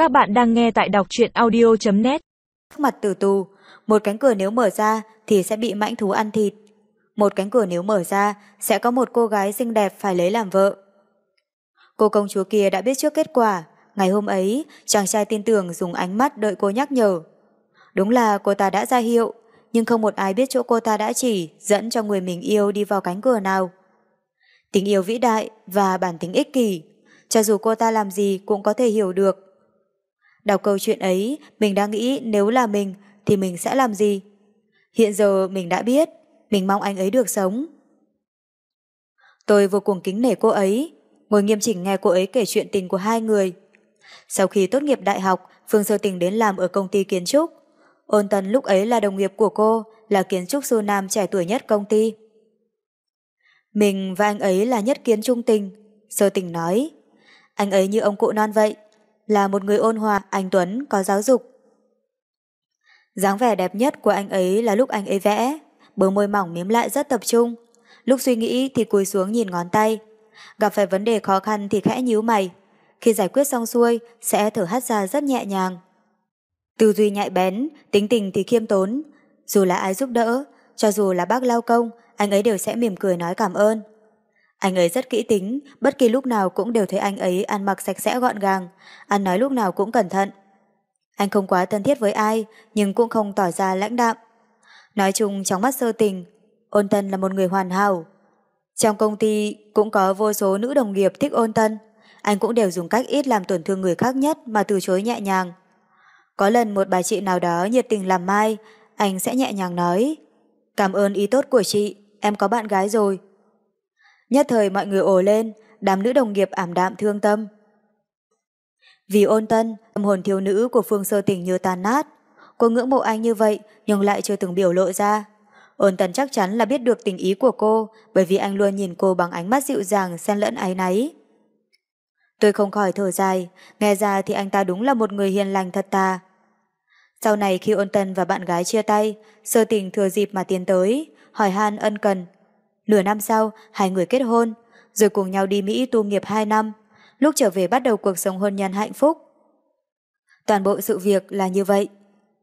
Các bạn đang nghe tại đọc truyện audio.net. Mặt tử tù, một cánh cửa nếu mở ra thì sẽ bị mãnh thú ăn thịt. Một cánh cửa nếu mở ra sẽ có một cô gái xinh đẹp phải lấy làm vợ. Cô công chúa kia đã biết trước kết quả. Ngày hôm ấy, chàng trai tin tưởng dùng ánh mắt đợi cô nhắc nhở. Đúng là cô ta đã ra hiệu, nhưng không một ai biết chỗ cô ta đã chỉ dẫn cho người mình yêu đi vào cánh cửa nào. Tình yêu vĩ đại và bản tính ích kỷ, cho dù cô ta làm gì cũng có thể hiểu được. Đọc câu chuyện ấy, mình đã nghĩ nếu là mình thì mình sẽ làm gì. Hiện giờ mình đã biết, mình mong anh ấy được sống. Tôi vô cùng kính nể cô ấy, ngồi nghiêm chỉnh nghe cô ấy kể chuyện tình của hai người. Sau khi tốt nghiệp đại học, Phương Sơ Tình đến làm ở công ty kiến trúc. Ôn Tân lúc ấy là đồng nghiệp của cô, là kiến trúc sư nam trẻ tuổi nhất công ty. Mình và anh ấy là nhất kiến trung tình, Sơ Tình nói. Anh ấy như ông cụ non vậy, là một người ôn hòa, anh tuấn, có giáo dục. Dáng vẻ đẹp nhất của anh ấy là lúc anh ấy vẽ, bờ môi mỏng mím lại rất tập trung. Lúc suy nghĩ thì cúi xuống nhìn ngón tay. Gặp phải vấn đề khó khăn thì khẽ nhíu mày. Khi giải quyết xong xuôi, sẽ thở hắt ra rất nhẹ nhàng. Tư duy nhạy bén, tính tình thì khiêm tốn. Dù là ai giúp đỡ, cho dù là bác lao công, anh ấy đều sẽ mỉm cười nói cảm ơn. Anh ấy rất kỹ tính, bất kỳ lúc nào cũng đều thấy anh ấy ăn mặc sạch sẽ gọn gàng, ăn nói lúc nào cũng cẩn thận. Anh không quá thân thiết với ai, nhưng cũng không tỏ ra lãnh đạm. Nói chung trong mắt Sơ Tình, Ôn Tân là một người hoàn hảo. Trong công ty cũng có vô số nữ đồng nghiệp thích Ôn Tân, anh cũng đều dùng cách ít làm tổn thương người khác nhất mà từ chối nhẹ nhàng. Có lần một bà chị nào đó nhiệt tình làm mai, anh sẽ nhẹ nhàng nói: cảm ơn ý tốt của chị, em có bạn gái rồi. Nhất thời mọi người ồ lên, đám nữ đồng nghiệp ảm đạm thương tâm. Vì Ôn Tân, tâm hồn thiếu nữ của Phương Sơ Tình như tan nát. Cô ngưỡng mộ anh như vậy nhưng lại chưa từng biểu lộ ra. Ôn Tân chắc chắn là biết được tình ý của cô, bởi vì anh luôn nhìn cô bằng ánh mắt dịu dàng xen lẫn áy náy. Tôi không khỏi thở dài, nghe ra thì anh ta đúng là một người hiền lành thật thà. Sau này khi Ôn Tân và bạn gái chia tay, Sơ Tình thừa dịp mà tiến tới, hỏi han ân cần. Nửa năm sau, hai người kết hôn, rồi cùng nhau đi Mỹ tu nghiệp 2 năm, lúc trở về bắt đầu cuộc sống hôn nhân hạnh phúc. Toàn bộ sự việc là như vậy.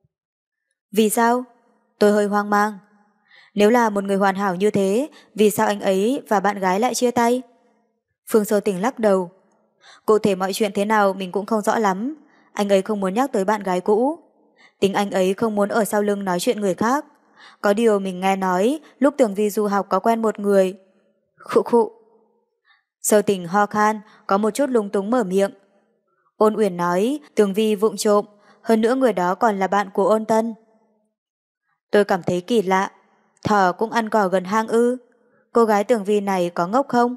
Vì sao? Tôi hơi hoang mang. Nếu là một người hoàn hảo như thế, vì sao anh ấy và bạn gái lại chia tay? Phương Sơ Tình lắc đầu. Cụ thể mọi chuyện thế nào mình cũng không rõ lắm. Anh ấy không muốn nhắc tới bạn gái cũ. Tính anh ấy không muốn ở sau lưng nói chuyện người khác. Có điều mình nghe nói lúc Tường Vi du học có quen một người. Khụ khụ. Sơ Tình ho khan, có một chút lung túng mở miệng. Ôn Uyển nói Tường Vi vụng trộm, hơn nữa người đó còn là bạn của Ôn Tân. Tôi cảm thấy kỳ lạ. Thỏ cũng ăn cỏ gần hang ư? Cô gái Tường Vi này có ngốc không?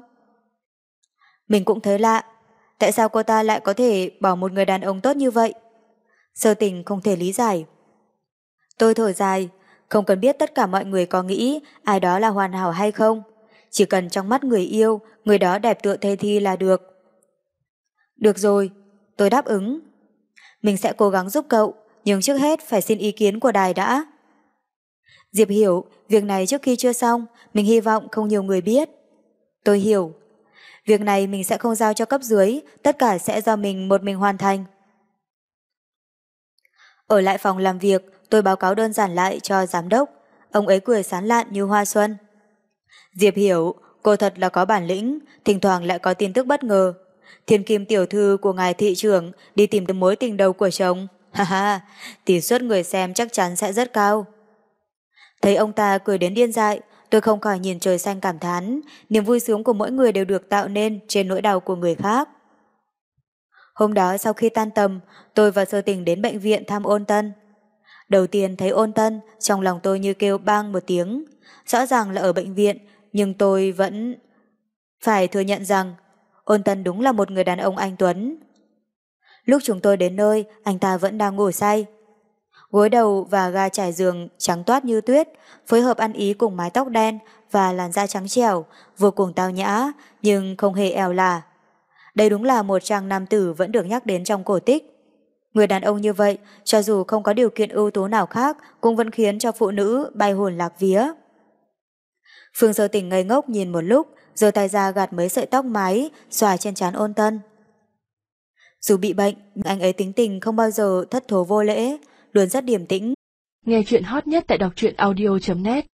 Mình cũng thấy lạ. Tại sao cô ta lại có thể bỏ một người đàn ông tốt như vậy? Sơ Tình không thể lý giải. Tôi thở dài. Không cần biết tất cả mọi người có nghĩ ai đó là hoàn hảo hay không. Chỉ cần trong mắt người yêu, người đó đẹp tựa Thê Thi là được. Được rồi, tôi đáp ứng. Mình sẽ cố gắng giúp cậu, nhưng trước hết phải xin ý kiến của đài đã. Diệp hiểu, việc này trước khi chưa xong, mình hy vọng không nhiều người biết. Tôi hiểu. Việc này mình sẽ không giao cho cấp dưới, tất cả sẽ do mình một mình hoàn thành. Ở lại phòng làm việc, tôi báo cáo đơn giản lại cho giám đốc. Ông ấy cười sán lạn như hoa xuân. Diệp hiểu, cô thật là có bản lĩnh, thỉnh thoảng lại có tin tức bất ngờ. Thiên kim tiểu thư của ngài thị trưởng đi tìm mối tình đầu của chồng. Ha ha, tỷ suất người xem chắc chắn sẽ rất cao. Thấy ông ta cười đến điên dại, tôi không khỏi nhìn trời xanh cảm thán, niềm vui sướng của mỗi người đều được tạo nên trên nỗi đau của người khác. Hôm đó sau khi tan tầm, tôi và Sơ Tình đến bệnh viện thăm Ôn Tân. Đầu tiên thấy Ôn Tân, trong lòng tôi như kêu bang một tiếng. Rõ ràng là ở bệnh viện, nhưng tôi vẫn phải thừa nhận rằng Ôn Tân đúng là một người đàn ông anh tuấn. Lúc chúng tôi đến nơi, anh ta vẫn đang ngủ say. Gối đầu và ga trải giường trắng toát như tuyết, phối hợp ăn ý cùng mái tóc đen và làn da trắng trẻo, vô cùng tao nhã, nhưng không hề ẻo lả. Đây đúng là một chàng nam tử vẫn được nhắc đến trong cổ tích. Người đàn ông như vậy, cho dù không có điều kiện ưu tú nào khác, cũng vẫn khiến cho phụ nữ bay hồn lạc vía. Phương Sơ Tình ngây ngốc nhìn một lúc, giơ tay ra gạt mấy sợi tóc mái xòa trên trán Ôn Tân. Dù bị bệnh, nhưng anh ấy tính tình không bao giờ thất thố vô lễ, luôn rất điềm tĩnh. Nghe chuyện hot nhất tại đọc truyện audio.net